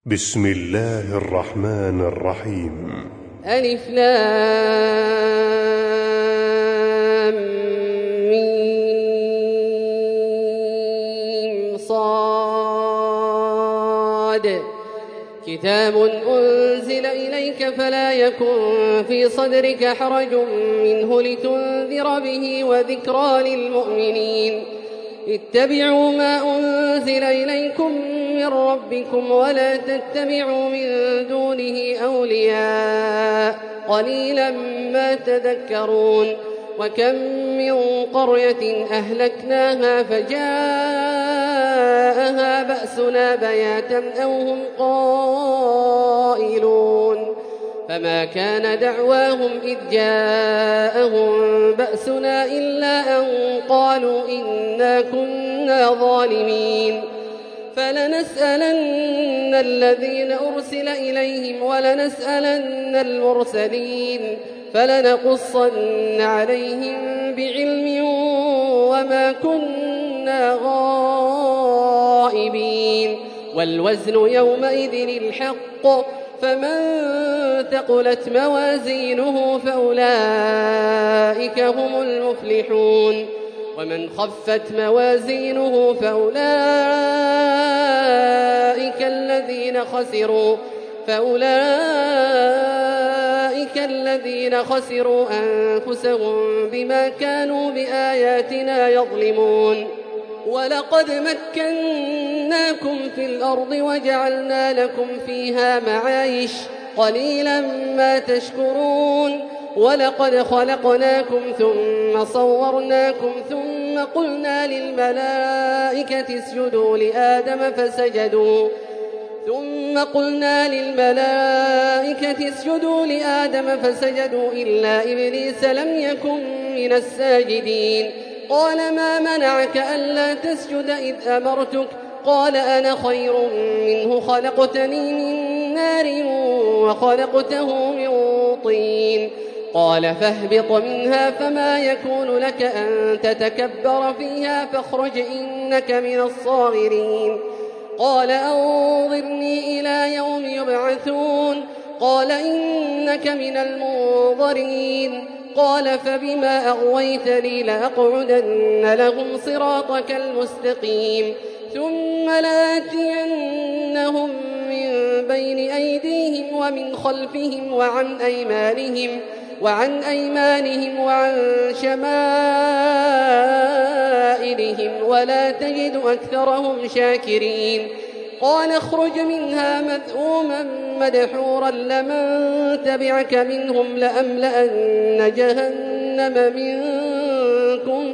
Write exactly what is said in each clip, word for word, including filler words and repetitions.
بسم الله الرحمن الرحيم. ألف لام ميم صاد كتاب أنزل إليك فلا يكن في صدرك حرج منه لتنذر به وذكرى للمؤمنين. اتبعوا ما أنزل إليكم من ربكم ولا تتبعوا من دونه أولياء قليلا ما تذكرون. وكم من قرية أهلكناها فجاءها بأسنا بياتا أو هم قائلون فما كان دعواهم إذ جاءهم بأسنا إلا أن قالوا إنا كنا ظالمين. فلنسألن الذين أرسل إليهم ولنسألن المرسلين فلنقصن عليهم بعلم وما كنا غائبين. والوزن يومئذ الحق فمن ثقلت موازينه فأولئك هم المفلحون ومن خفت موازينه فأولئك الذين خسروا فأولئك الذين خسروا أنفسهم بما كانوا بآياتنا يظلمون. ولقد مكناكم في الأرض وجعلنا لكم فيها معايش قليلا ما تشكرون. ولقد خلقناكم ثم صورناكم ثم قلنا للملائكة اسجدوا لآدم فسجدوا ثم قلنا للملائكة اسجدوا لآدم فسجدوا إلا إبليس لم يكن من الساجدين. قال ما منعك ألا تسجد إذ أمرتك؟ قال أنا خير منه خلقتني من نار وخلقته من طين. قال فاهبط منها فما يكون لك أن تتكبر فيها فاخرج إنك من الصاغرين. قال أنظرني إلى يوم يبعثون. قال إنك من المنظرين. قال فبما أغويتني لأقعدن لهم صراطك المستقيم ثم لآتينهم من بين أيديهم ومن خلفهم وعن أيمانهم وعن أيمانهم وعن شمائلهم ولا تجد أكثرهم شاكرين. قال اخرج منها مذءوما مدحورا لمن تبعك منهم لأملأن جهنم منكم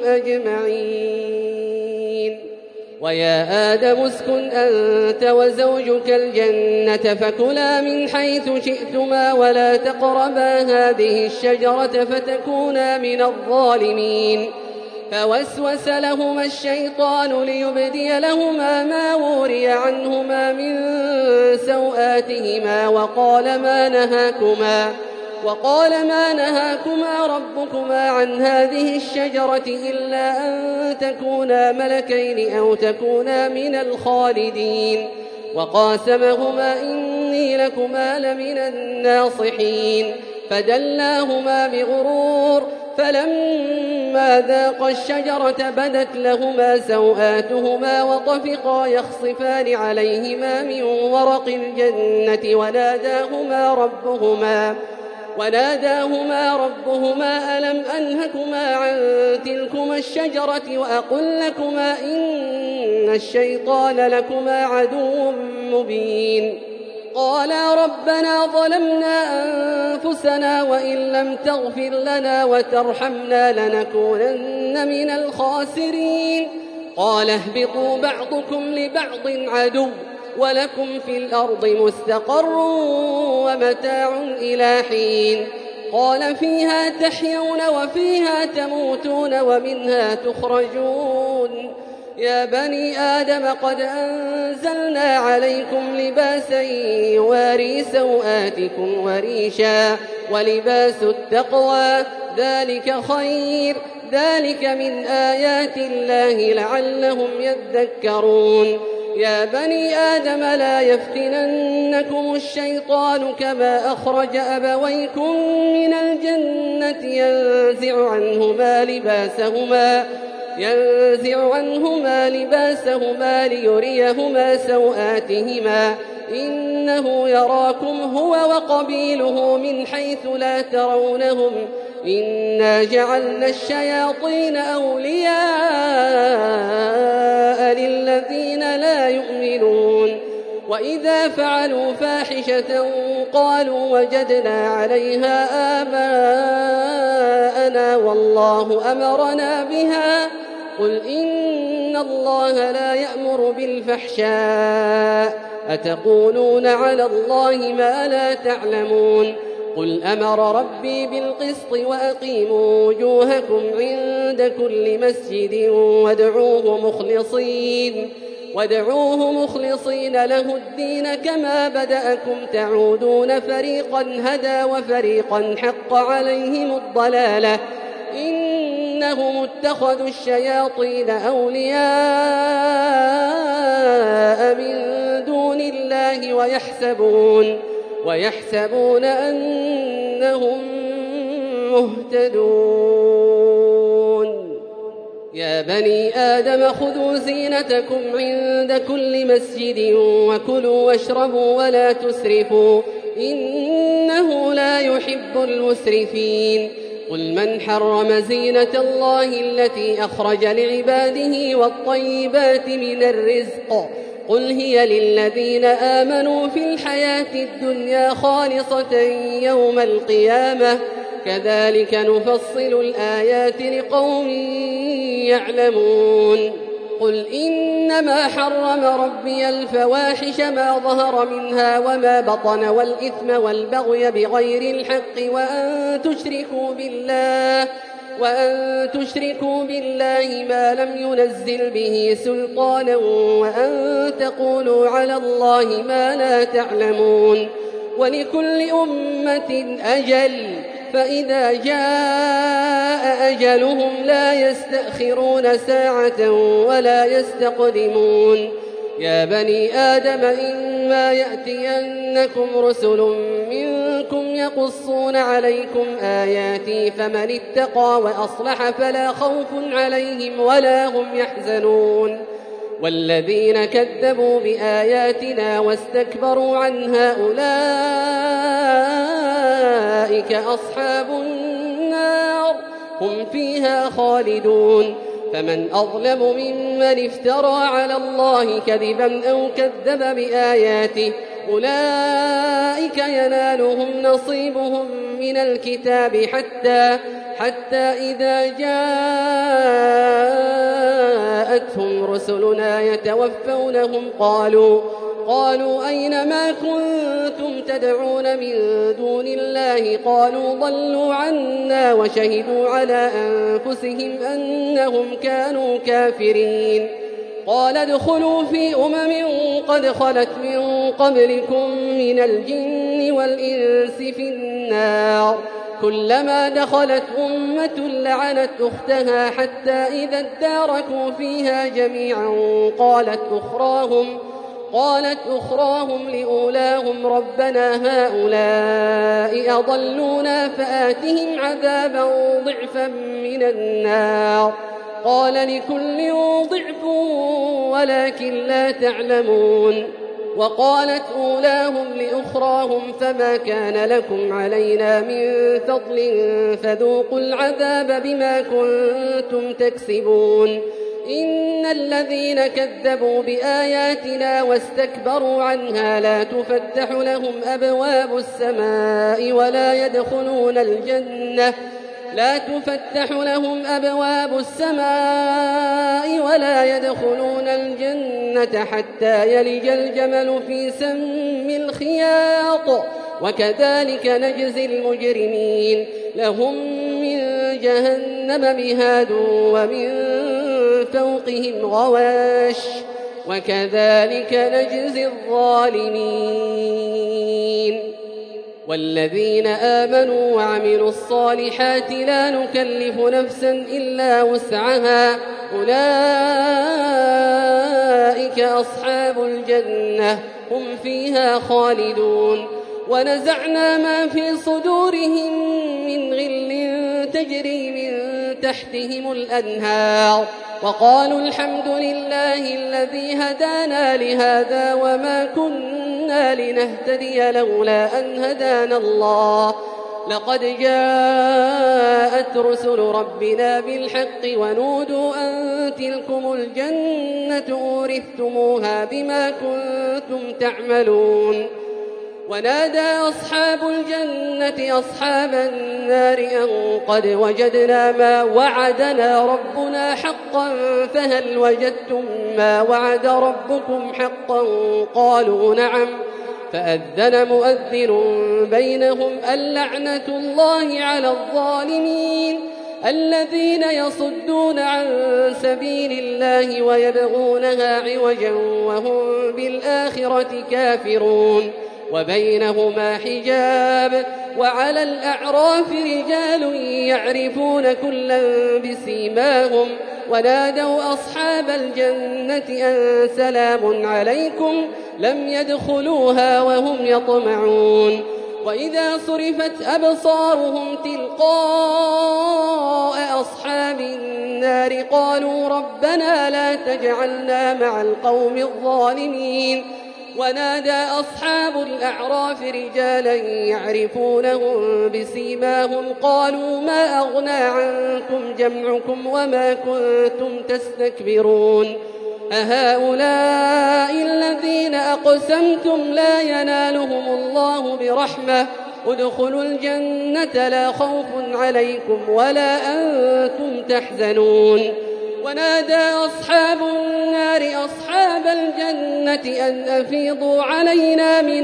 أجمعين. ويا آدم اسكن أنت وزوجك الجنة فكلا من حيث شئتما ولا تقربا هذه الشجرة فتكونا من الظالمين. فوسوس لهما الشيطان ليبدي لهما ما وري عنهما من سوآتهما وقال ما نهاكما وقال ما نهاكما ربكما عن هذه الشجرة إلا أن تكونا ملكين أو تكونا من الخالدين. وقاسمهما إني لكما لمن الناصحين فدلاهما بغرور فلما ذاقا الشجرة بدت لهما سوآتهما وطفقا يخصفان عليهما من ورق الجنة وناداهما ربهما وناداهما ربهما ألم أنهكما عن تلكما الشجرة وأقل لكما إن الشيطان لكما عدو مبين. قالا ربنا ظلمنا أنفسنا وإن لم تغفر لنا وترحمنا لنكونن من الخاسرين. قال اهبطوا بعضكم لبعض عدو ولكم في الأرض مستقر ومتاع إلى حين. قال فيها تحيون وفيها تموتون ومنها تخرجون. يا بني آدم قد أنزلنا عليكم لباسا يواري سوآتكم وريشا ولباس التقوى ذلك خير ذلك من آيات الله لعلهم يذكرون. يا بني آدم لا يفتننكم الشيطان كما أخرج أبويكم من الجنة ينزع عنهما لباسهما ينزع عنهما لباسهما ليريهما سوآتهما إنه يراكم هو وقبيله من حيث لا ترونهم إنا جعلنا الشياطين أولياء للذين لا يؤمنون وإذا فعلوا فاحشة قالوا وجدنا عليها آباءنا والله أمرنا بها قل إن الله لا يأمر بالفحشاء أتقولون على الله ما لا تعلمون قل أمر ربي بالقسط وأقيموا وجوهكم عند كل مسجد وادعوه مخلصين وادعوه مخلصين له الدين كما بدأكم تعودون فريقا هدى وفريقا حق عليهم الضلالة إنهم اتخذوا الشياطين أولياء من دون الله ويحسبون ويحسبون أنهم مهتدون يا بني آدم خذوا زينتكم عند كل مسجد وكلوا واشربوا ولا تسرفوا إنه لا يحب المسرفين قل من حرم زينة الله التي أخرج لعباده والطيبات من الرزق قل هي للذين آمنوا في الحياة الدنيا خالصة يوم القيامة كذلك نفصل الآيات لقوم يعلمون قل إنما حرم ربي الفواحش ما ظهر منها وما بطن والإثم والبغي بغير الحق وأن تشركوا بالله وأن تشركوا بالله ما لم ينزل به سلطانا وأن تقولوا على الله ما لا تعلمون ولكل أمة أجل فإذا جاء أجلهم لا يستأخرون ساعة ولا يستقدمون يا بني آدم إما يأتينكم رسل منكم يقصون عليكم آياتي فمن اتقى وأصلح فلا خوف عليهم ولا هم يحزنون والذين كذبوا بآياتنا واستكبروا عنها أولئك أصحاب النار هم فيها خالدون فمن أظلم ممن افترى على الله كذبا أو كذب بآياته أولئك ينالهم نصيبهم من الكتاب حتى حتى إذا جاءتهم رسلنا يتوفونهم قالوا قالوا أين ما كنتم تدعون من دون الله قالوا ضلوا عنا وشهدوا على أنفسهم أنهم كانوا كافرين قال ادخلوا في أمم قد خلت من قبلكم من الجن والإنس في النار كلما دخلت أمة لعنت أختها حتى إذا اداركوا فيها جميعا قالت أخراهم قالت أخراهم لأولاهم ربنا هؤلاء أضلونا فآتهم عذابا ضعفا من النار قال لكل ضعف ولكن لا تعلمون وقالت أولاهم لأخراهم فما كان لكم علينا من فضل فذوقوا العذاب بما كنتم تكسبون إن الذين كذبوا بآياتنا واستكبروا عنها لا تفتح لهم أبواب السماء ولا يدخلون الجنة لا تفتح لهم أبواب السماء ولا يدخلون الجنة حتى يلج الجمل في سم الخياط وكذلك نجزي المجرمين لهم من جهنم مهاد ومن فوقهم غواش وكذلك نجزي الظالمين والذين آمنوا وعملوا الصالحات لا نكلف نفسا إلا وسعها أولئك أصحاب الجنة هم فيها خالدون. ونزعنا ما في صدورهم من غل تجري من تحتهم الأنهار وقالوا الحمد لله الذي هدانا لهذا وما كنا لنهتدي لولا أن هدانا الله لقد جاءت رسل ربنا بالحق ونودوا أن تلكم الجنة أورثتموها بما كنتم تعملون. ونادى أصحاب الجنة أصحاب النار أن قد وجدنا ما وعدنا ربنا حقا فهل وجدتم ما وعد ربكم حقا قالوا نعم فأذن مؤذن بينهم اللعنة الله على الظالمين الذين يصدون عن سبيل الله ويبغونها عوجا وهم بالآخرة كافرون. وبينهما حجاب وعلى الأعراف رجال يعرفون كلا بسيماهم ونادوا أصحاب الجنة أن سلام عليكم لم يدخلوها وهم يطمعون. وإذا صرفت أبصارهم تلقاء أصحاب النار قالوا ربنا لا تجعلنا مع القوم الظالمين. ونادى أصحاب الأعراف رجالا يعرفونهم بسيماهم قالوا ما أغنى عنكم جمعكم وما كنتم تستكبرون أهؤلاء الذين أقسمتم لا ينالهم الله برحمة ادخلوا الجنة لا خوف عليكم ولا أنتم تحزنون. ونادى أصحاب النار أصحاب الجنة أن أفيضوا علينا من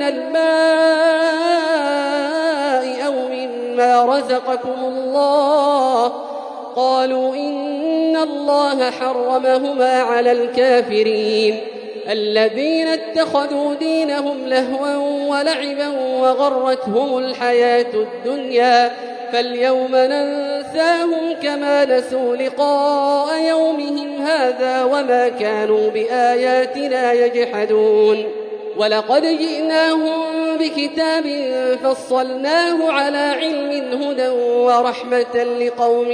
الماء أو مما رزقكم الله قالوا إن الله حرمهما على الكافرين الذين اتخذوا دينهم لهوا ولعبا وغرتهم الحياة الدنيا فاليوم ننساهم كما نسوا لقاء يومهم هذا وما كانوا بآياتنا يجحدون. ولقد جئناهم بكتاب فصلناه على علم هدى ورحمة لقوم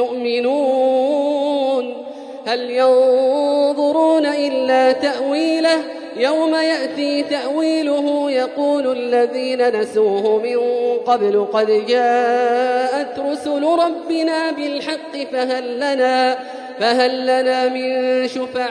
يؤمنون هل ينظرون إلا تأويله يوم يأتي تأويله يقول الذين نسوه من قبل قد جاءت رسل ربنا بالحق فهل لنا, فهل لنا من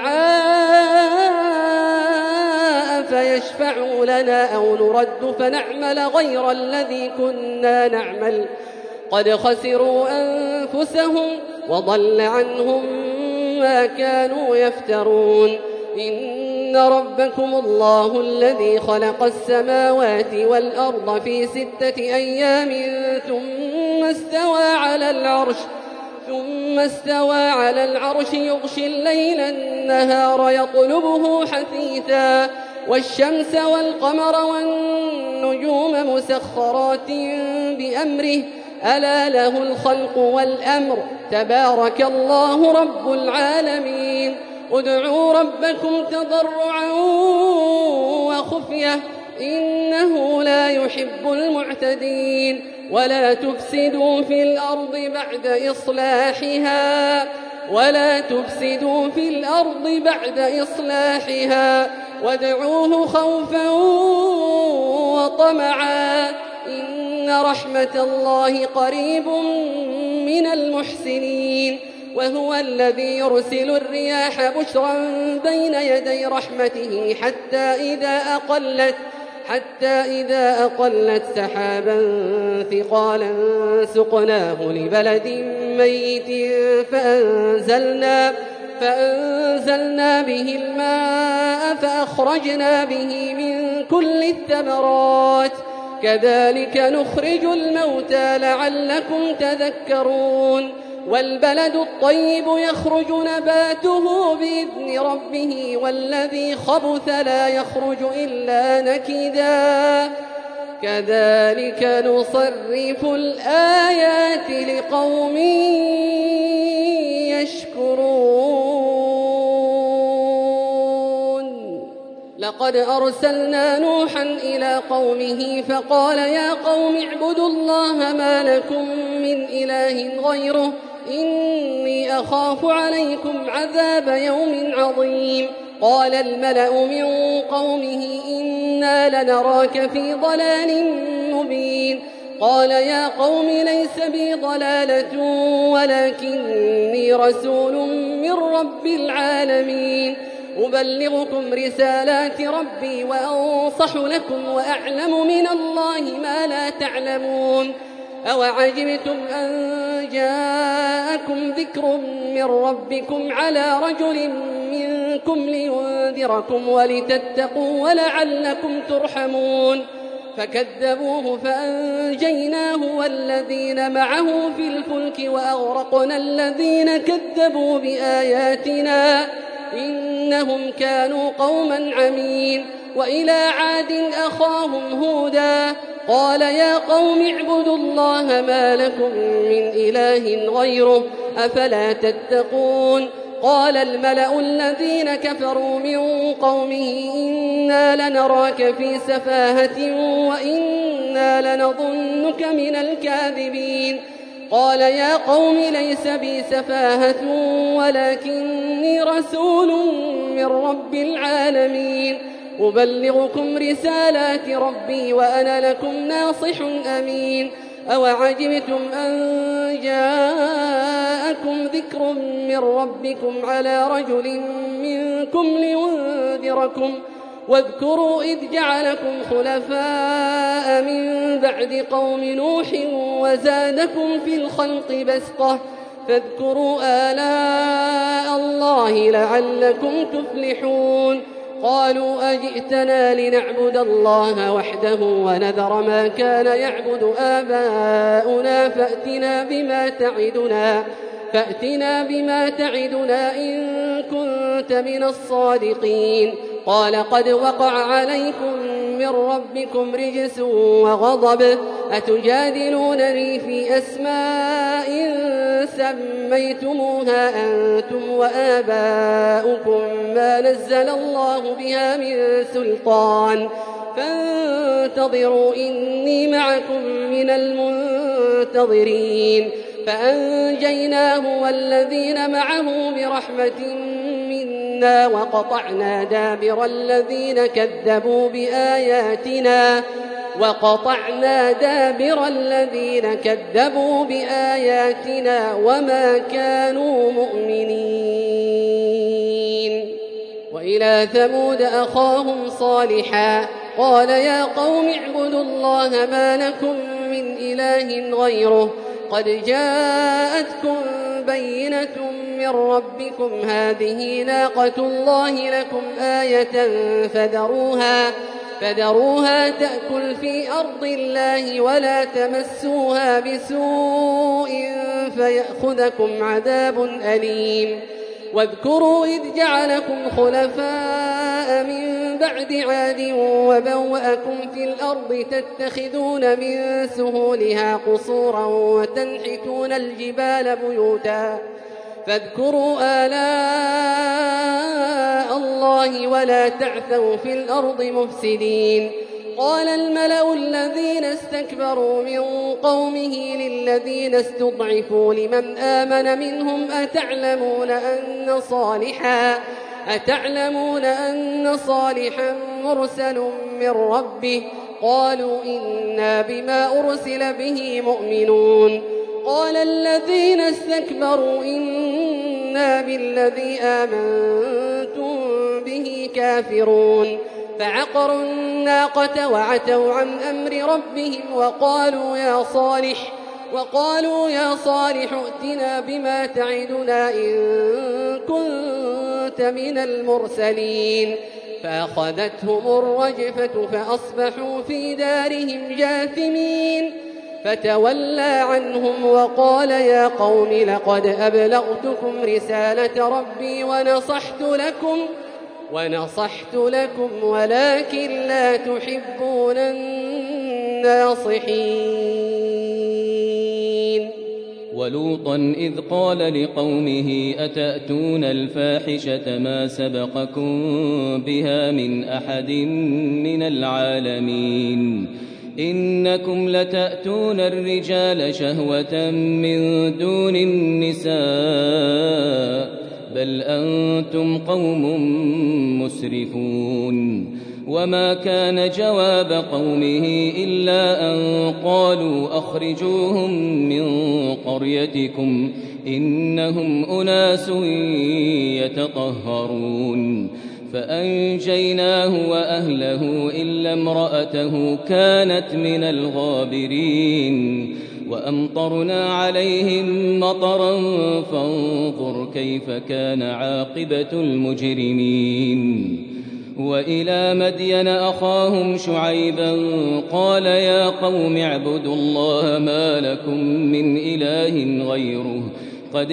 شفعاء فيشفعوا لنا أو نرد فنعمل غير الذي كنا نعمل قد خسروا أنفسهم وضل عنهم ما كانوا يفترون. إن ربكم الله الذي خلق السماوات والأرض في ستة أيام ثم استوى على العرش ثم استوى على العرش يغشي الليل النهار يطلبه حثيثا والشمس والقمر والنجوم مسخرات بأمره ألا له الخلق والأمر تبارك الله رب العالمين. ادعوا ربكم تضرعا وخفية إنه لا يحب المعتدين ولا تفسدوا في الأرض بعد إصلاحها ولا تفسدوا في الأرض بعد إصلاحها وادعوه خوفا وطمعا إن رحمة الله قريب من المحسنين. وهو الذي يرسل الرياح بشرا بين يدي رحمته حتى إذا أقلت حتى إذا أقلت سحابا ثقالا سقناه لبلد ميت فأنزلنا فأنزلنا به الماء فأخرجنا به من كل الثمرات كذلك نخرج الموتى لعلكم تذكرون. والبلد الطيب يخرج نباته بإذن ربه والذي خبث لا يخرج إلا نكدا كذلك نصرف الآيات لقوم يشكرون لقد أرسلنا نوحا إلى قومه فقال يا قوم اعبدوا الله ما لكم من إله غيره إني أخاف عليكم عذاب يوم عظيم قال الملأ من قومه إنا لنراك في ضلال مبين قال يا قوم ليس بي ضلالة ولكني رسول من رب العالمين أبلغكم رسالات ربي وأنصح لكم وأعلم من الله ما لا تعلمون أوعجبتم أن جاءكم ذكر من ربكم على رجل منكم لينذركم ولتتقوا ولعلكم ترحمون فكذبوه فأنجيناه والذين معه في الفلك وأغرقنا الذين كذبوا بآياتنا إنهم كانوا قوما عمين وإلى عاد أخاهم هودا قال يا قوم اعبدوا الله ما لكم من إله غيره أفلا تتقون قال الملأ الذين كفروا من قومه إنا لنراك في سفاهة وإنا لنظنك من الكاذبين قال يا قوم ليس بي سفاهة ولكني رسول من رب العالمين أبلغكم رسالات ربي وأنا لكم ناصح أمين أوعجبتم أن جاءكم ذكر من ربكم على رجل منكم لينذركم واذكروا إذ جعلكم خلفاء من بعد قوم نوح وزادكم في الخلق بسطة فاذكروا آلاء الله لعلكم تفلحون قالوا أجئتنا لنعبد الله وحده ونذر ما كان يعبد آباؤنا فأتنا بما تعدنا فأتنا بما تعدنا إن كنت من الصادقين قال قد وقع عليكم من ربكم رجس وغضب أتجادلونني في أسماء سميتموها أنتم وآباؤكم ما نزل الله بها من سلطان فانتظروا إني معكم من المنتظرين فأنجيناه والذين معه برحمة منا وقطعنا دابر الذين كذبوا بآياتنا وقطعنا دابر الذين كذبوا بآياتنا وما كانوا مؤمنين وإلى ثمود أخاهم صالحا قال يا قوم اعبدوا الله ما لكم من إله غيره قد جاءتكم بينة من ربكم هذه ناقة الله لكم آية فذروها فذروها تأكل في أرض الله ولا تمسوها بسوء فيأخذكم عذاب أليم واذكروا إذ جعلكم خلفاء من بعد عاد وبوأكم في الأرض تتخذون من سهولها قصورا وتنحتون الجبال بيوتا فاذكروا آلاء الله ولا تعثوا في الأرض مفسدين قال الملأ الذين استكبروا من قومه للذين استضعفوا لمن آمن منهم أتعلمون أن صالحا أتعلمون أن صالحا مرسل من ربه قالوا إنا بما أرسل به مؤمنون قال الذين استكبروا إنا بالذي آمنتم به كافرون فعقروا الناقة وعتوا عن أمر ربهم وقالوا يا صالح وقالوا يا صالح ائتنا بما تعدنا إن كنت من المرسلين فأخذتهم الرجفة فأصبحوا في دارهم جاثمين فتولى عنهم وقال يا قوم لقد أبلغتكم رسالة ربي ونصحت لكم ونصحت لكم ولكن لا تحبون ناصحين ولوطا إذ قال لقومه أتأتون الفاحشة ما سبقكم بها من أحد من العالمين إنكم لتأتون الرجال شهوة من دون النساء بل أنتم قوم مسرفون وما كان جواب قومه إلا أن قالوا أخرجوهم من قريتكم إنهم أناس يتطهرون فأنجيناه وأهله إلا امرأته كانت من الغابرين وأمطرنا عليهم مطرا فانظر كيف كان عاقبة المجرمين وإلى مدين أخاهم شعيبا قال يا قوم اعبدوا الله ما لكم من إله غيره قد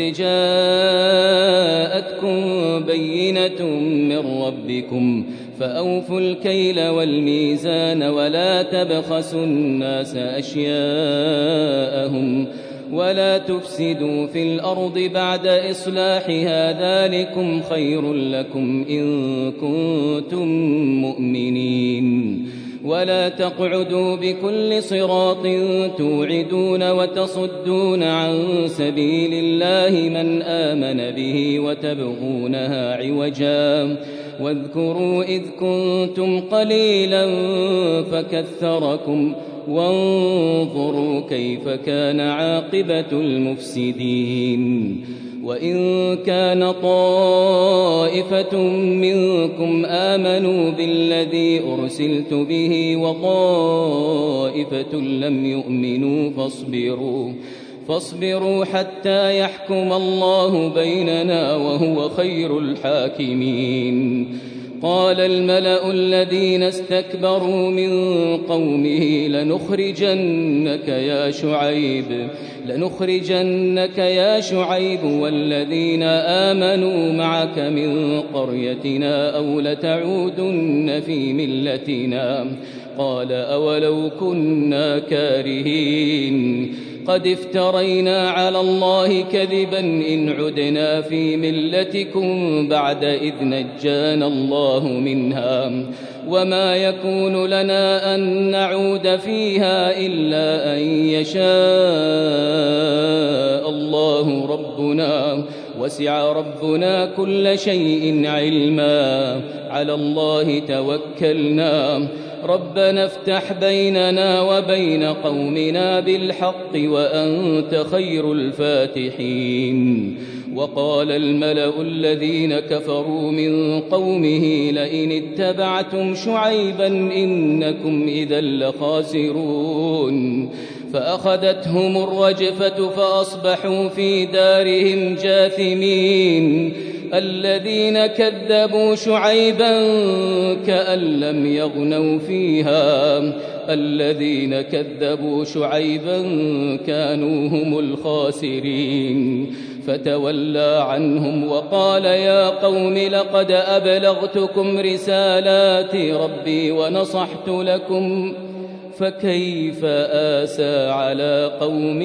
جاءتكم بينة من ربكم فأوفوا الكيل والميزان ولا تبخسوا الناس أشياءهم ولا تفسدوا في الأرض بعد إصلاحها ذلكم خير لكم إن كنتم مؤمنين ولا تقعدوا بكل صراط توعدون وتصدون عن سبيل الله من آمن به وتبغونها عوجا واذكروا إذ كنتم قليلا فكثركم وانظروا كيف كان عاقبة المفسدين وإن كان طائفة منكم آمنوا بالذي أرسلت به وطائفة لم يؤمنوا فاصبروا فاصبروا حتى يحكم الله بيننا وهو خير الحاكمين قال الملأ الذين استكبروا من قومه لنخرجنك يا شعيب لنخرجنك يا شعيب والذين آمنوا معك من قريتنا أو لتعودن في ملتنا قال أولو كنا كارهين قد افترينا على الله كذبا إن عدنا في ملتكم بعد إذ نجانا الله منها وما يكون لنا أن نعود فيها إلا أن يشاء الله ربنا وسع ربنا كل شيء علما على الله توكلنا ربنا افتح بيننا وبين قومنا بالحق وأنت خير الفاتحين وقال الملأ الذين كفروا من قومه لئن اتبعتم شعيبا إنكم إذا لخاسرون فأخذتهم الرجفة فأصبحوا في دارهم جاثمين الذين كذبوا شعيبا كأن لم يغنوا فيها الذين كذبوا شعيبا كانوا هم الخاسرين فتولى عنهم وقال يا قوم لقد أبلغتكم رسالات ربي ونصحت لكم فكيف آسى على قوم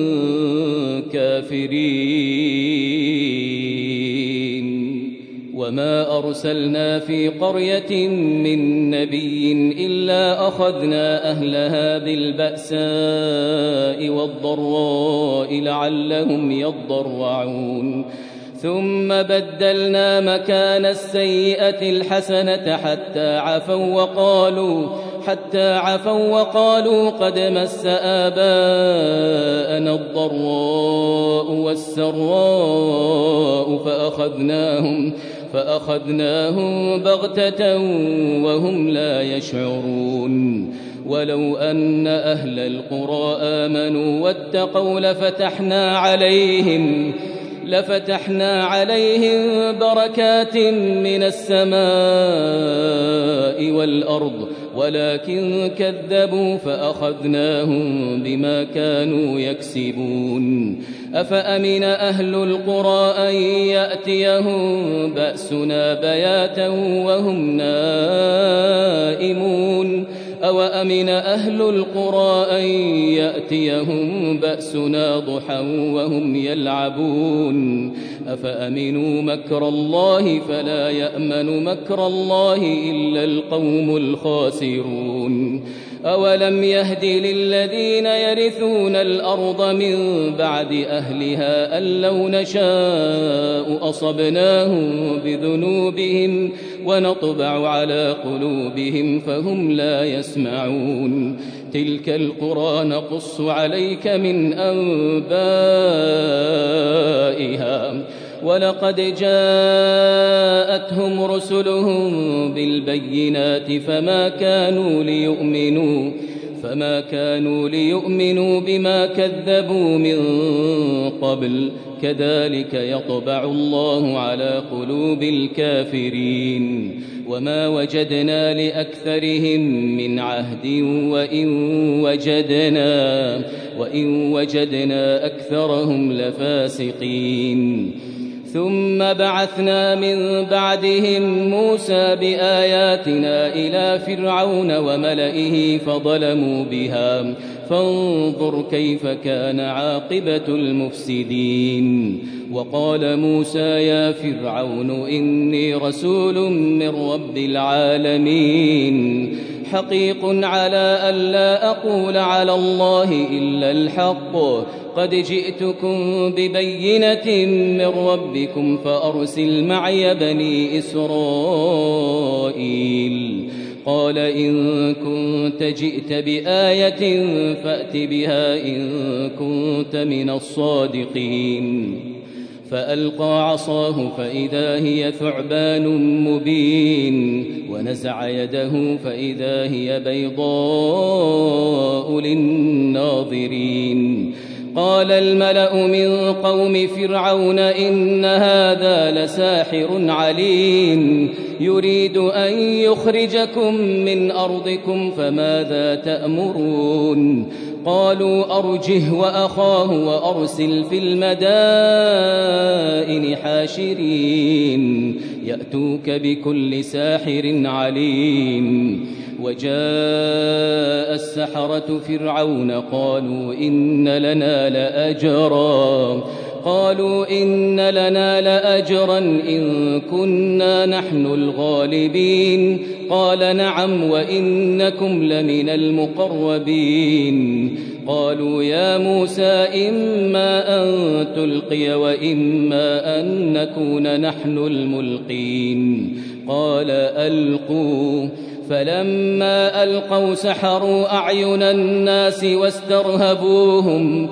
كافرين وما أرسلنا في قرية من نبي إلا أخذنا أهلها بالبأساء والضراء لعلهم يضرعون ثم بدلنا مكان السيئة الحسنة حتى عفوا وقالوا حتى عفوا وقالوا قد مس آباءنا الضراء والسراء فأخذناهم فأخذناهم بغتة وهم لا يشعرون ولو أن أهل القرى آمنوا واتقوا لفتحنا عليهم لفتحنا عليهم بركات من السماء والأرض ولكن كذبوا فأخذناهم بما كانوا يكسبون أفأمن أهل القرى أن يأتيهم بأسنا بياتا وهم نائمون أوأمن أهل القرى أن يأتيهم بأسنا ضحى وهم يلعبون أفأمنوا مكر الله فلا يأمن مكر الله إلا القوم الخاسرون أولم يهد للذين يرثون الأرض من بعد أهلها أن لو نشاء أصبناهم بذنوبهم ونطبع على قلوبهم فهم لا يسمعون تلك القرى نقص عليك من أنبائها ولقد جاءتهم رسلهم بالبينات فما كانوا ليؤمنوا فما كانوا ليؤمنوا بما كذبوا من قبل كذلك يطبع الله على قلوب الكافرين وما وجدنا لأكثرهم من عهد وإن وجدنا وإن وجدنا أكثرهم لفاسقين ثم بعثنا من بعدهم موسى بآياتنا إلى فرعون وملئه فظلموا بها فانظر كيف كان عاقبة المفسدين وقال موسى يا فرعون إني رسول من رب العالمين حقيق على ألا أقول على الله إلا الحق قد جئتكم ببينة من ربكم فأرسل معي بني إسرائيل قال إن كنت جئت بآية فأت بها إن كنت من الصادقين فألقى عصاه فإذا هي ثعبان مبين ونزع يده فإذا هي بيضاء للناظرين قال الملأ من قوم فرعون إن هذا لساحر عليم يريد أن يخرجكم من أرضكم فماذا تأمرون قالوا أرجه وأخاه وأرسل في المدائن حاشرين يأتوك بكل ساحر عليم وجاء السحرة فرعون قالوا إن لنا لأجرا قالوا إن لنا لأجرا إن كنا نحن الغالبين قال نعم وإنكم لمن المقربين قالوا يا موسى إما أن تلقي وإما أن نكون نحن الملقين قال ألقوا فلما ألقوا سحروا أعين الناس واسترهبوهم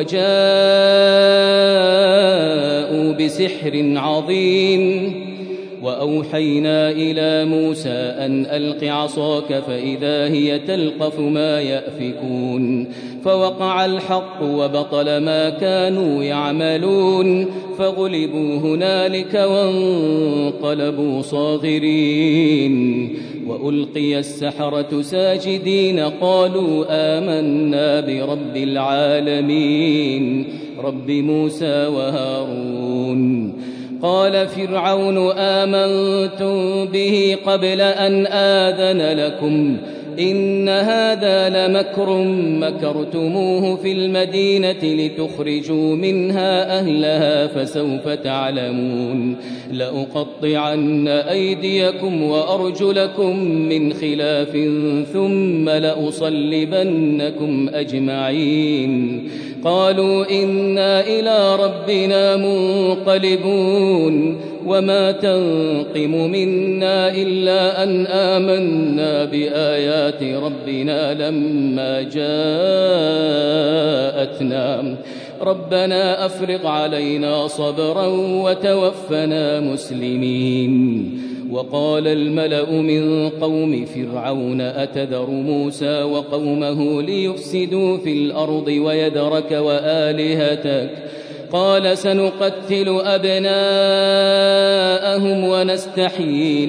وجاءوا بسحر عظيم وأوحينا إلى موسى أن ألق عصاك فإذا هي تلقف ما يأفكون فوقع الحق وبطل ما كانوا يعملون فغلبوا هنالك وانقلبوا صاغرين وألقي السحرة ساجدين قالوا آمنا برب العالمين رب موسى وهارون قال فرعون آمنتم به قبل أن آذن لكم إن هذا لمكر مكرتموه في المدينة لتخرجوا منها أهلها فسوف تعلمون لأقطعن أيديكم وأرجلكم من خلاف ثم لأصلبنكم أجمعين قالوا إنا إلى ربنا منقلبون وما تنقم منا إلا أن آمنا بآيات ربنا لما جاءتنا ربنا أفرغ علينا صبرا وتوفنا مسلمين وقال الملأ من قوم فرعون أتذر موسى وقومه ليفسدوا في الأرض ويذرك وآلهتك قال سنقتل أبناءهم ونستحيي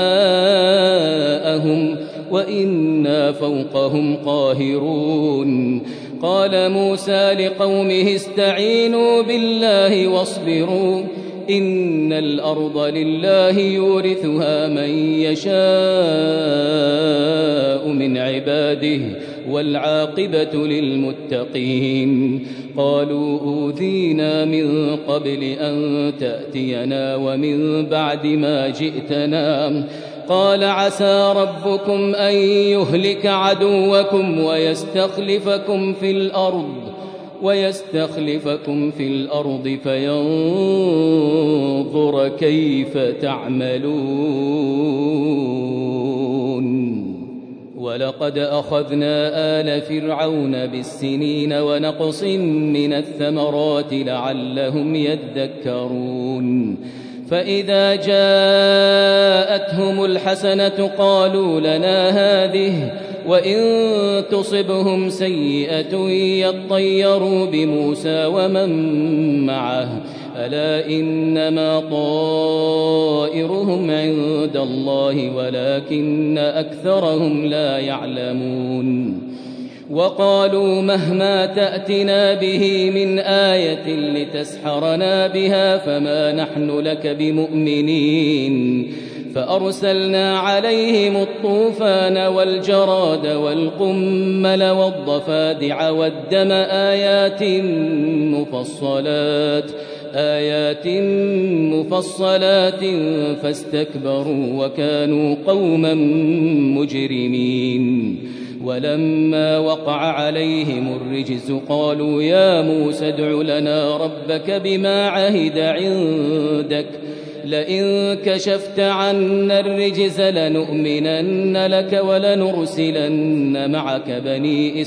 نساءهم وإنا فوقهم قاهرون قال موسى لقومه استعينوا بالله واصبروا إن الأرض لله يورثها من يشاء من عباده والعاقبة للمتقين قالوا أوذينا من قبل أن تأتينا ومن بعد ما جئتنا قال عسى ربكم أن يهلك عدوكم ويستخلفكم في الأرض ويستخلفكم في الأرض فينظر كيف تعملون ولقد أخذنا آل فرعون بالسنين ونقص من الثمرات لعلهم يذكرون فإذا جاءتهم الحسنة قالوا لنا هذه وإن تصبهم سيئة يطيروا بموسى ومن معه ألا إنما طائرهم عند الله ولكن أكثرهم لا يعلمون وقالوا مهما تأتنا به من آية لتسحرنا بها فما نحن لك بمؤمنين فأرسلنا عليهم الطوفان والجراد والقمل والضفادع والدم آيات مفصلات آيات مفصلات فاستكبروا وكانوا قوما مجرمين ولما وقع عليهم الرجز قالوا يا موسى ادع لنا ربك بما عهد عندك لئن كشفت عنا الرجز لنؤمنن لك ولنرسلن معك بني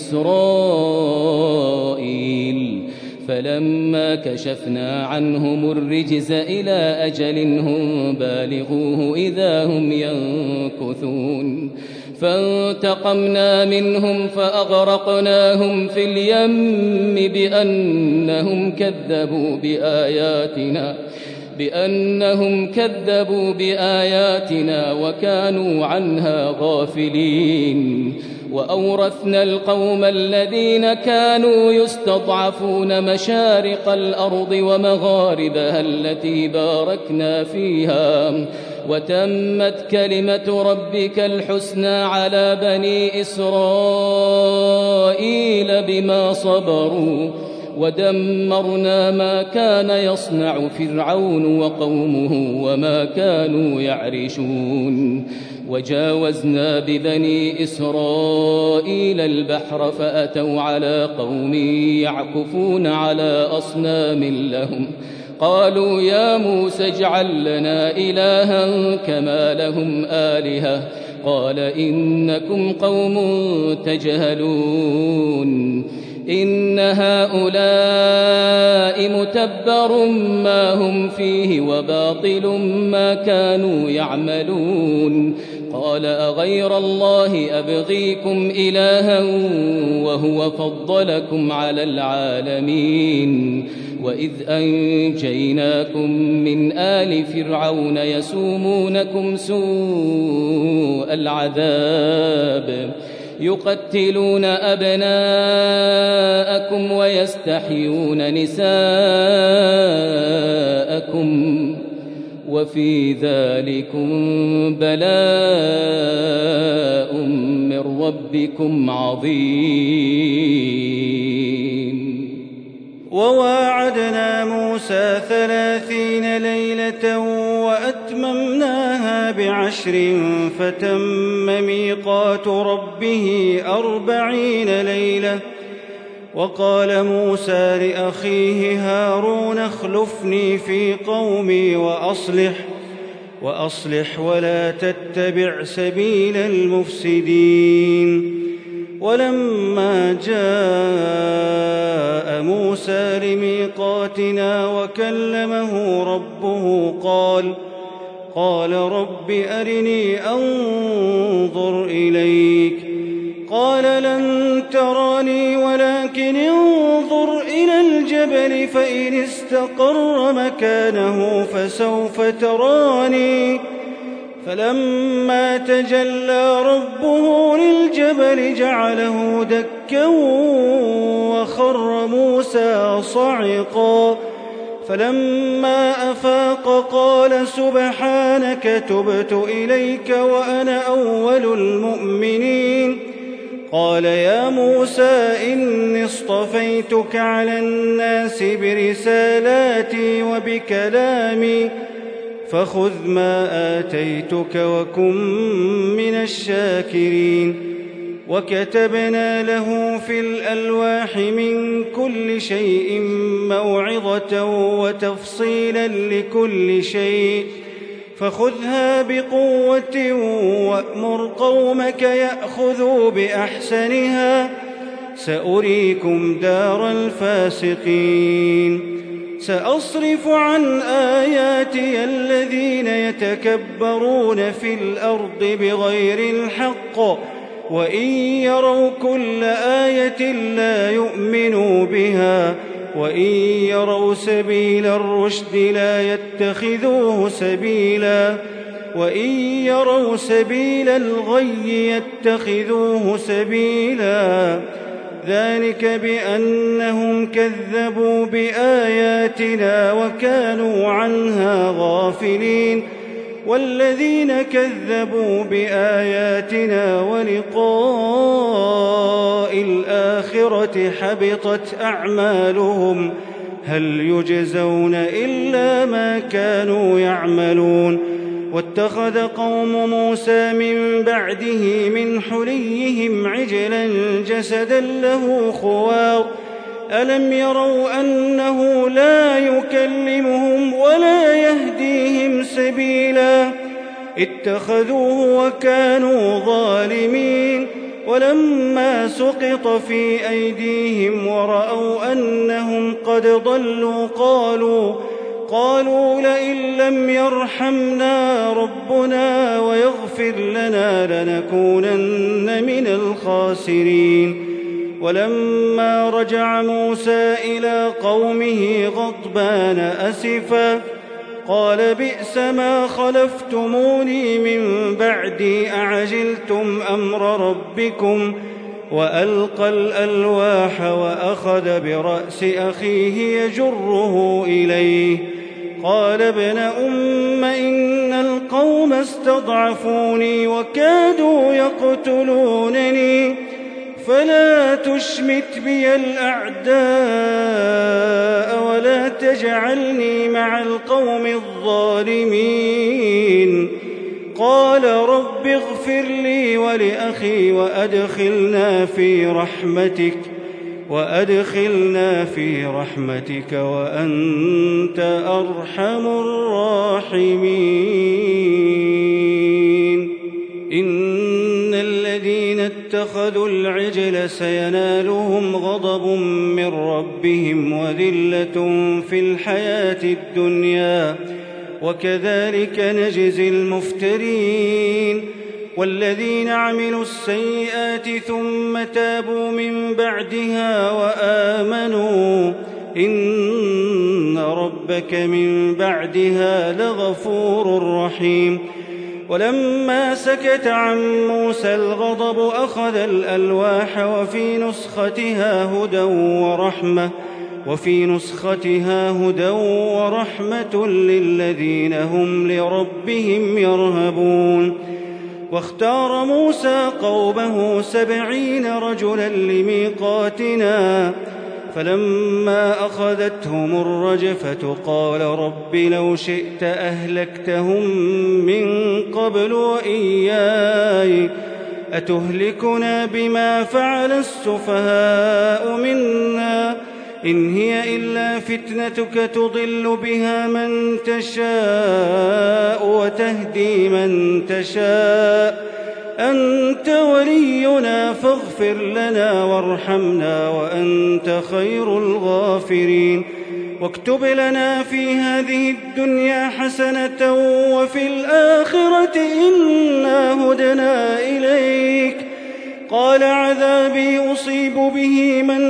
إسرائيل فلما كشفنا عنهم الرجز إلى أجل هم بالغوه إذا هم ينكثون فانتقمنا منهم فأغرقناهم في اليم بأنهم كذبوا بآياتنا بأنهم كذبوا بآياتنا وكانوا عنها غافلين وأورثنا القوم الذين كانوا يستضعفون مشارق الأرض ومغاربها التي باركنا فيها وتمت كلمة ربك الحسنى على بني إسرائيل بما صبروا ودمرنا ما كان يصنع فرعون وقومه وما كانوا يعرشون وجاوزنا ببني إسرائيل البحر فأتوا على قوم يعكفون على أصنام لهم قالوا يا موسى اجعل لنا إلها كما لهم آلهة قال إنكم قوم تجهلون إن هؤلاء متبر ما هم فيه وباطل ما كانوا يعملون قال أغير الله أبغيكم إلها وهو فضلكم على العالمين وإذ أنجيناكم من آل فرعون يسومونكم سوء العذاب يقتلون أبناءكم ويستحيون نساءكم وفي ذلكم بلاء من ربكم عظيم وواعدنا موسى ثلاثين ليلة وأتممناها بعشر فتم ميقات ربه أربعين ليلة وقال موسى لأخيه هارون اخلفني في قومي وأصلح وأصلح ولا تتبع سبيل المفسدين ولما جاء موسى لميقاتنا وكلمه ربه قال قال رب أرني أنظر إليك قال لن تراني ولكن انظر إلى الجبل فإن استقر مكانه فسوف تراني فلما تجلى ربه للجبل جعله دكا وخر موسى صعقا فلما أفاق قال سبحانك تبت إليك وأنا أول المؤمنين. قال يا موسى إني اصطفيتك على الناس برسالاتي وبكلامي فخذ ما آتيتك وكن من الشاكرين. وكتبنا له في الألواح من كل شيء موعظة وتفصيلا لكل شيء فخذها بقوة وأمر قومك يأخذوا بأحسنها سأريكم دار الفاسقين. سأصرف عن آياتي الذين يتكبرون في الأرض بغير الحق وإن يروا كل آية لا يؤمنوا بها وإن يروا سبيل الرشد لا يتخذوه سبيلا وإن يروا سبيل الغي يتخذوه سبيلا ذلك بأنهم كذبوا بآياتنا وكانوا عنها غافلين. والذين كذبوا بآياتنا ولقاء الآخرة حبطت أعمالهم هل يجزون إلا ما كانوا يعملون. واتخذ قوم موسى من بعده من حليهم عجلا جسدا له خوار ألم يروا أنه لا يكلمهم ولا يهديهم سبيلا اتخذوه وكانوا ظالمين. ولما سقط في أيديهم ورأوا أنهم قد ضلوا قالوا قالوا لئن لم يرحمنا ربنا ويغفر لنا لنكونن من الخاسرين. ولما رجع موسى إلى قومه غضبان أسفا قال بئس ما خلفتموني من بعدي أعجلتم أمر ربكم وألقى الألواح وأخذ برأس أخيه يجره إليه قال ابن أم إن القوم استضعفوني وكادوا يقتلونني فلا تشمت بي الأعداء ولا تجعلني مع القوم الظالمين. قال رب اغفر لي ولأخي وأدخلنا في رحمتك وأدخلنا في رحمتك وأنت أرحم الراحمين. إن الذين اتخذوا العجل سينالهم غضب من ربهم وذلة في الحياة الدنيا وكذلك نجزي المفترين. والذين عملوا السيئات ثم تابوا من بعدها وآمنوا إن ربك من بعدها لغفور رحيم. ولما سكت عن موسى الغضب أخذ الألواح وفي نسختها هدى ورحمة وفي نسختها هدى ورحمة للذين هم لربهم يرهبون. واختار موسى قومه سبعين رجلا لميقاتنا فلما أخذتهم الرجفة قال رب لو شئت أهلكتهم من قبل وإياي أتهلكنا بما فعل السفهاء منا إن هي إلا فتنتك تضل بها من تشاء وتهدي من تشاء أنت ولينا فاغفر لنا وارحمنا وأنت خير الغافرين. واكتب لنا في هذه الدنيا حسنة وفي الآخرة إنا هدنا إليك. قال عذابي أصيب به من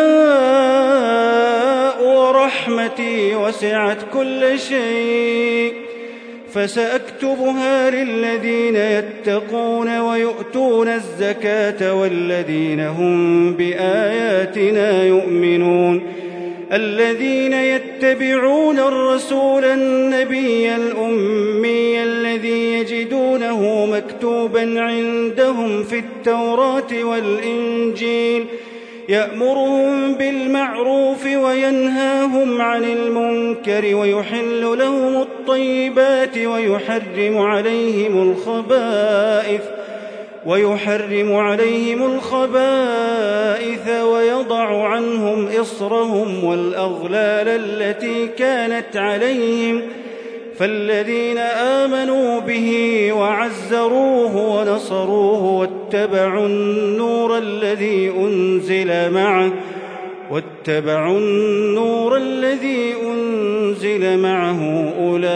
أشاء ورحمتي وسعت كل شيء فسأكتبها للذين يتقون ويؤتون الزكاة والذين هم بآياتنا يؤمنون. الذين يتبعون الرسول النبي الأمي الذي يجدونه مكتوبا عندهم في التوراة والإنجيل يأمرهم بالمعروف وينهاهم عن المنكر ويحل لهم الطيبات ويحرم عليهم الخبائث ويحرم عليهم الخبائث ويضع عنهم إصرهم والأغلال التي كانت عليهم فالذين آمنوا به وعزروه ونصروه واتبعوا النور الذي أنزل معه واتبعوا النور الذي أنزل معه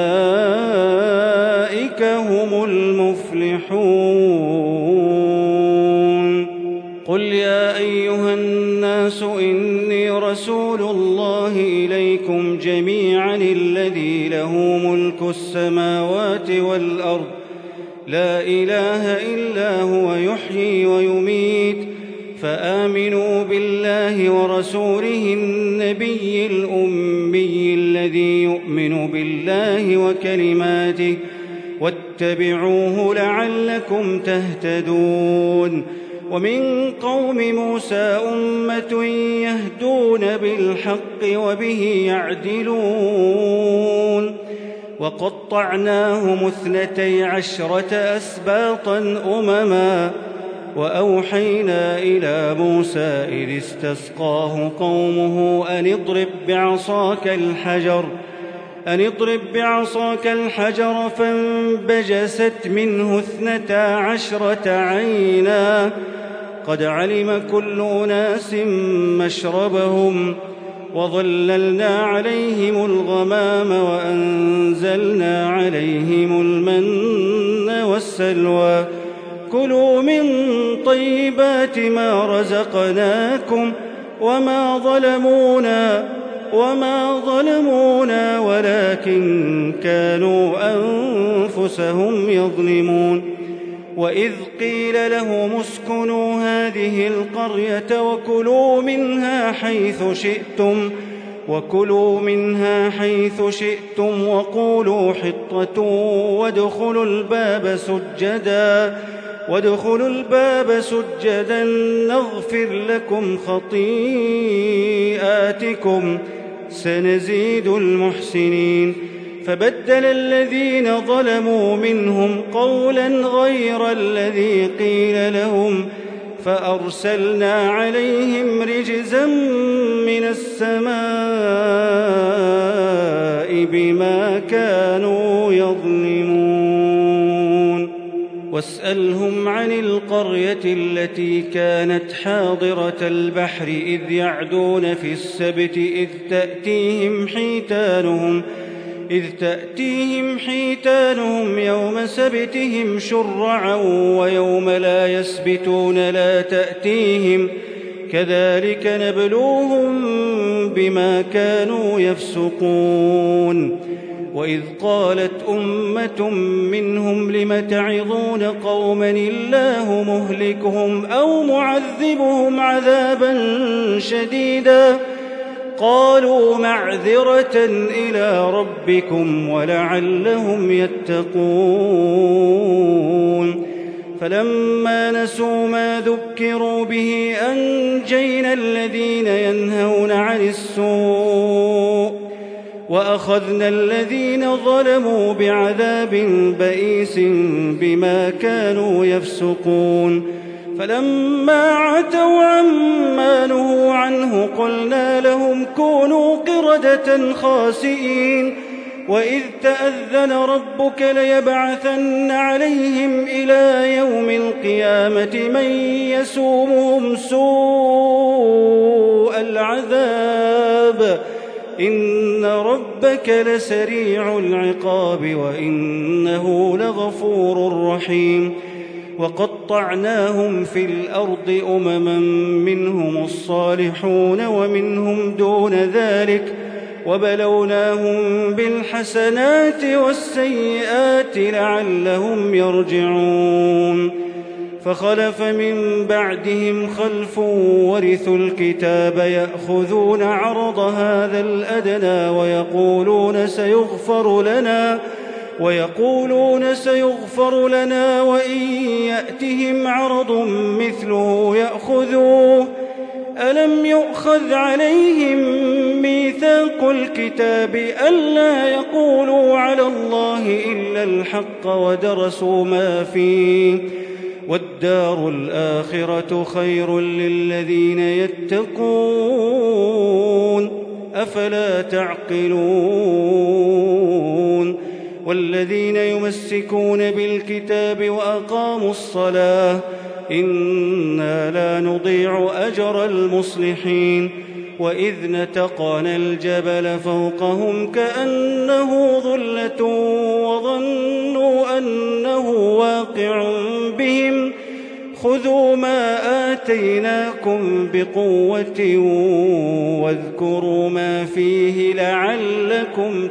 أولئك هم المفلحون. قل يا أيها الناس إني رسول الله إليكم جميعا الذي له ملك السماوات والأرض لا إله إلا هو يحيي ويميت فآمنوا بالله ورسوله النبي الأمي الذي يؤمن بالله وكلماته واتبعوه لعلكم تهتدون. ومن قوم موسى أمة يهدون بالحق وبه يعدلون وقطعناهم اثنتي عشرة أسباطا أمما وأوحينا إلى موسى إذ استسقاه قومه أن اضرب بعصاك الحجر أن اضرب بعصاك الحجر فانبجست منه اثنتا عشرة عينا قد علم كل أناس مشربهم وظللنا عليهم الغمام وأنزلنا عليهم المن والسلوى كلوا من طيبات ما رزقناكم وما ظلمونا وما ظلمونا ولكن كانوا أنفسهم يظلمون. وإذ قيل لهم اسكنوا هذه القرية وكلوا منها حيث شئتم وكلوا منها حيث شئتم وقولوا حطة وادخلوا الباب سجدا وادخلوا الباب سجدا نغفر لكم خطيئاتكم سنزيد المحسنين. فبدل الذين ظلموا منهم قولا غير الذي قيل لهم فأرسلنا عليهم رجزا من السماء بما كانوا يظلمون. واسألهم عن القرية التي كانت حاضرة البحر إذ يعدون في السبت إذ تأتيهم حيتانهم إذ تأتيهم حيتانهم يوم سبتهم شرعا ويوم لا يسبتون لا تأتيهم كذلك نبلوهم بما كانوا يفسقون. وإذ قالت أمة منهم لم تعظون قوما الله مهلكهم أو معذبهم عذابا شديدا قالوا معذرة إلى ربكم ولعلهم يتقون. فلما نسوا ما ذكروا به أنجينا الذين ينهون عن السوء وأخذنا الذين ظلموا بعذاب بئيس بما كانوا يفسقون. فلما عتوا عما نهوا عنه قلنا لهم كونوا قردة خاسئين. وإذ تأذن ربك ليبعثن عليهم إلى يوم القيامة من يسومهم سوء العذاب إن ربك لسريع العقاب وإنه لغفور رحيم. وقطعناهم في الأرض أمما منهم الصالحون ومنهم دون ذلك وبلوناهم بالحسنات والسيئات لعلهم يرجعون. فخلف من بعدهم خلف ورثوا الكتاب يأخذون عرض هذا الأدنى ويقولون سيغفر لنا ويقولون سيغفر لنا وإن يأتهم عرض مثله يأخذوه. ألم يؤخذ عليهم ميثاق الكتاب ألا يقولوا على الله إلا الحق ودرسوا ما فيه والدار الآخرة خير للذين يتقون أفلا تعقلون. والذين يمسكون بالكتاب وأقاموا الصلاة إنا لا نضيع أجر المصلحين. وإذ نتقنا الجبل فوقهم كأنه ظلة وظنوا أنه واقع بهم خذوا ما آتيناكم بقوة واذكروا ما فيه لعلكم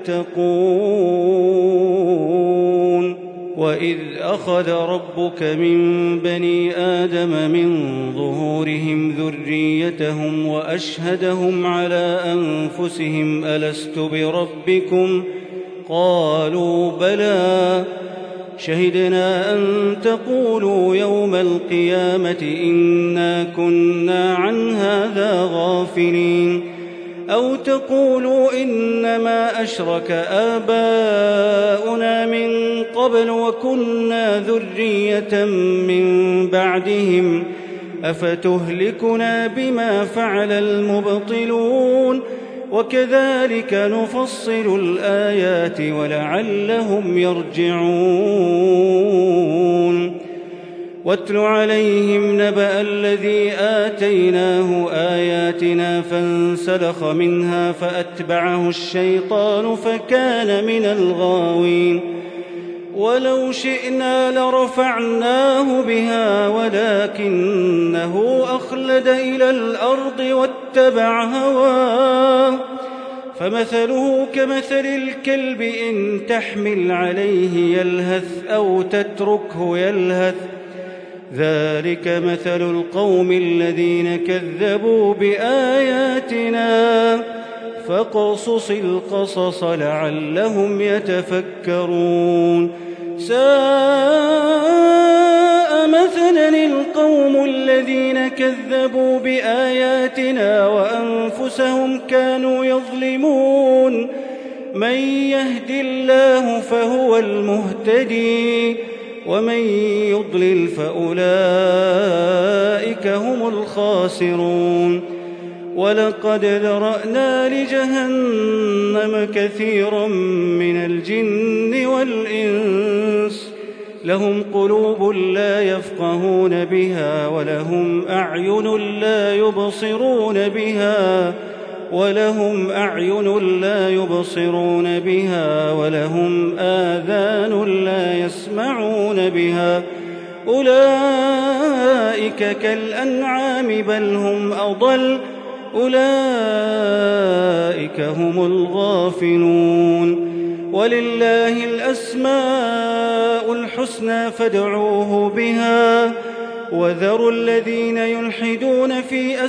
تتقون. وإذ أخذ ربك من بني آدم من ظهورهم ذريتهم وأشهدهم على أنفسهم ألست بربكم قالوا بلى شهدنا أن تقولوا يوم القيامة إنا كنا عن هذا غافلين أو تقولوا إنما أشرك آباؤنا من قبل وكنا ذرية من بعدهم أفتهلكنا بما فعل المبطلون وكذلك نفصل الآيات ولعلهم يرجعون. واتل عليهم نبأ الذي آتيناه آياتنا فانسلخ منها فأتبعه الشيطان فكان من الغاوين. ولو شئنا لرفعناه بها ولكنه أخلد إلى الأرض واتبع هواه فمثله كمثل الكلب إن تحمل عليه يلهث أو تتركه يلهث ذلك مثل القوم الذين كذبوا بآياتنا فاقصص القصص لعلهم يتفكرون. ساء مثلا القوم الذين كذبوا بآياتنا وأنفسهم كانوا يظلمون. من يهد الله فهو المهتدي ومن يضلل فأولئك هم الخاسرون. ولقد ذرأنا لجهنم كثيرا من الجن والإنس لهم قلوب لا يفقهون بها ولهم أعين لا يبصرون بها ولهم أعين لا يبصرون بها ولهم آذان لا يسمعون بها أولئك كالأنعام بل هم أضل أولئك هم الغافلون. ولله الأسماء الحسنى فادعوه بها وذروا الذين يلحدون في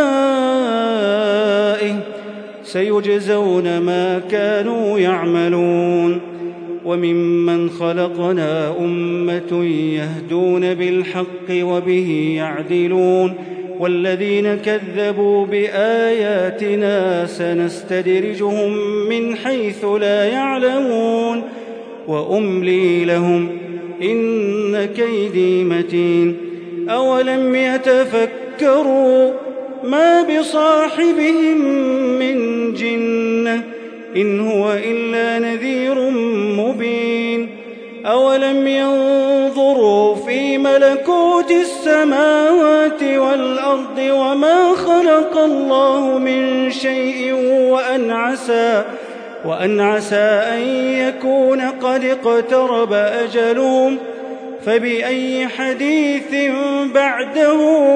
أسمائه سيجزون ما كانوا يعملون. وممن خلقنا أمة يهدون بالحق وبه يعدلون والذين كذبوا بآياتنا سنستدرجهم من حيث لا يعلمون وأملي لهم إن كيدي متين. أولم يتفكروا ما بصاحبهم من جنة إن هو إلا نذير مبين. أولم ينظروا في ملكوت السماوات والأرض وما خلق الله من شيء وأن عسى وأن عسى أن يكون قد اقترب أجلهم فبأي حديث بعده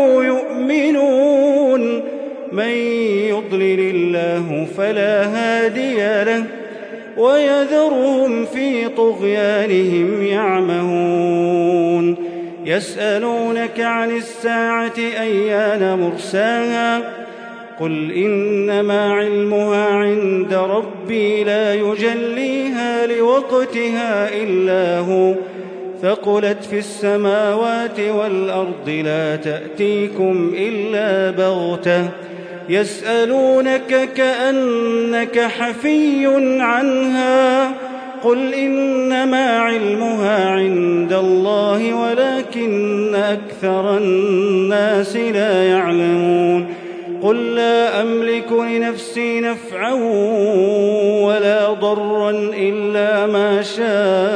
يؤمنون. من يضلل الله فلا هادي له ويذرهم في طغيانهم يعمهون. يسألونك عن الساعة أيان مرساها قل إنما علمها عند ربي لا يجليها لوقتها إلا هو ثقلت في السماوات والأرض لا تأتيكم إلا بغتة يسألونك كأنك حفي عنها قل إنما علمها عند الله ولكن أكثر الناس لا يعلمون قل لا أملك لنفسي نفعا ولا ضرا إلا ما شاء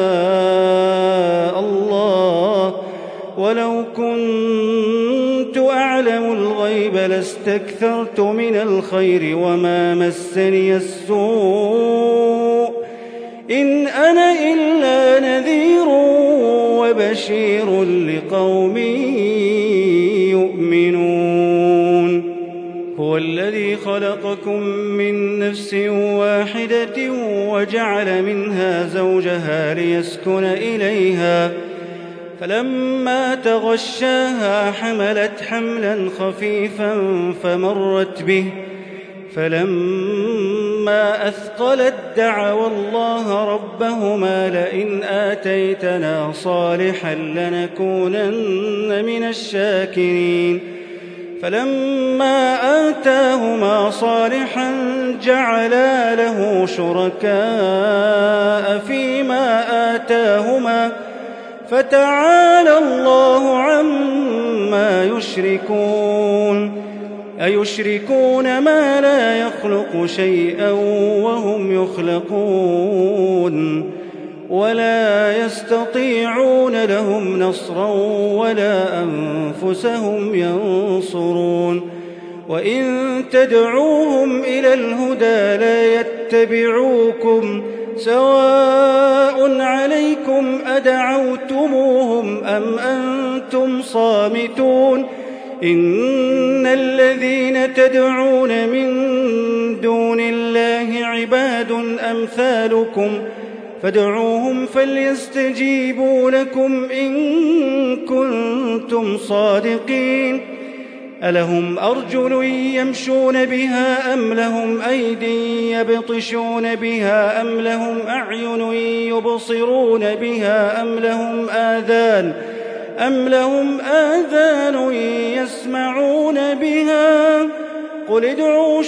الله ولو كنت أعلم الغيب لاستكثرت من الخير وما مسني السوء إن أنا إلا نذير وبشير لقوم يؤمنون هو الذي خلقكم من نفس واحدة وجعل منها زوجها ليسكن إليها فلما تغشاها حملت حملا خفيفا فمرت به فلما أثقلت دعوا الله ربهما لئن آتيتنا صالحا لنكونن من الشاكرين فلما آتاهما صالحا جعلا له شركاء فيما آتاهما فتعالى الله عما يشركون أيشركون ما لا يخلق شيئا وهم يخلقون ولا يستطيعون لهم نصرا ولا أنفسهم ينصرون وإن تدعوهم إلى الهدى لا يتبعوكم سواء عليكم أدعوتموهم أم أنتم صامتون إن الذين تدعون من دون الله عباد أمثالكم فادعوهم فليستجيبوا لكم إن كنتم صادقين ألهم أرجل يمشون بها أم لهم أيد يبطشون بها أم لهم أعين يبصرون بها أم لهم آذان أم لهم آذان يسمعون بها قل ادعوا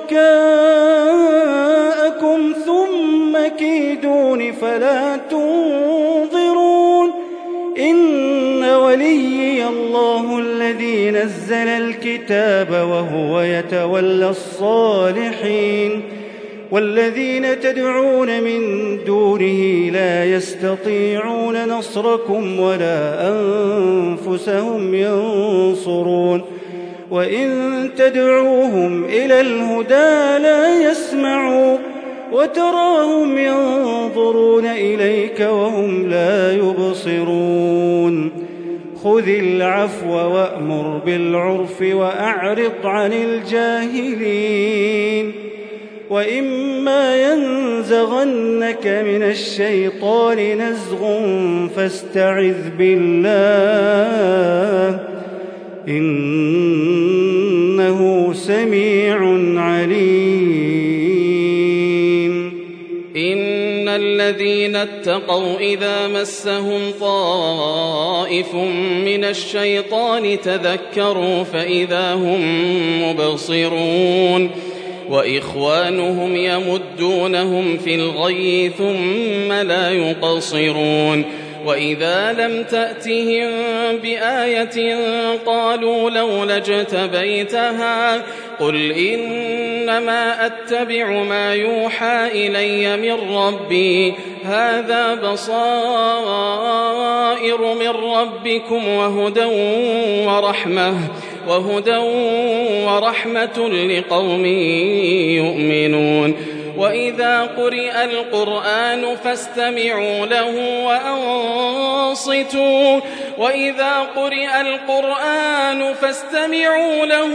شركاءكم ثم كيدون فلا تنظرون إن وليي الله الذي نزل الكتاب وهو يتولى الصالحين والذين تدعون من دونه لا يستطيعون نصركم ولا أنفسهم ينصرون وإن تدعوهم إلى الهدى لا يسمعوا وتراهم ينظرون إليك وهم لا يبصرون خذ العفو وأمر بالعرف وأعرض عن الجاهلين وإما ينزغنك من الشيطان نزغ فاستعذ بالله إنه سميع عليم إن الذين اتقوا إذا مسهم طائف من الشيطان تذكروا فإذا هم مبصرون وإخوانهم يمدونهم في الغي ثم لا يقصرون وإذا لم تأتهم بآية قالوا لولا اجتبيتها قل إنما أتبع ما يوحى إلي من ربي هذا بصائر من ربكم وهدى ورحمة وهدى ورحمة لقوم يؤمنون وإذا قرئ القرآن فاستمعوا له وأنصتوا وإذا قرئ القرآن فاستمعوا له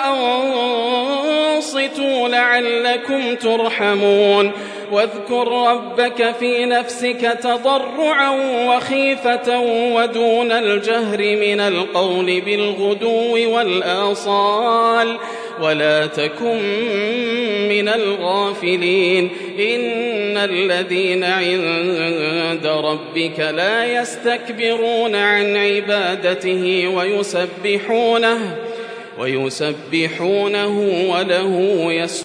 وأنصتوا لعلكم ترحمون واذكر ربك في نفسك تضرعا وخيفة ودون الجهر من القول بالغدو والآصال ولا تكن من الغافلين إن الذين عند ربك لا يستكبرون عن عبادته ويسبحونه ويسبحونه وله يسجدون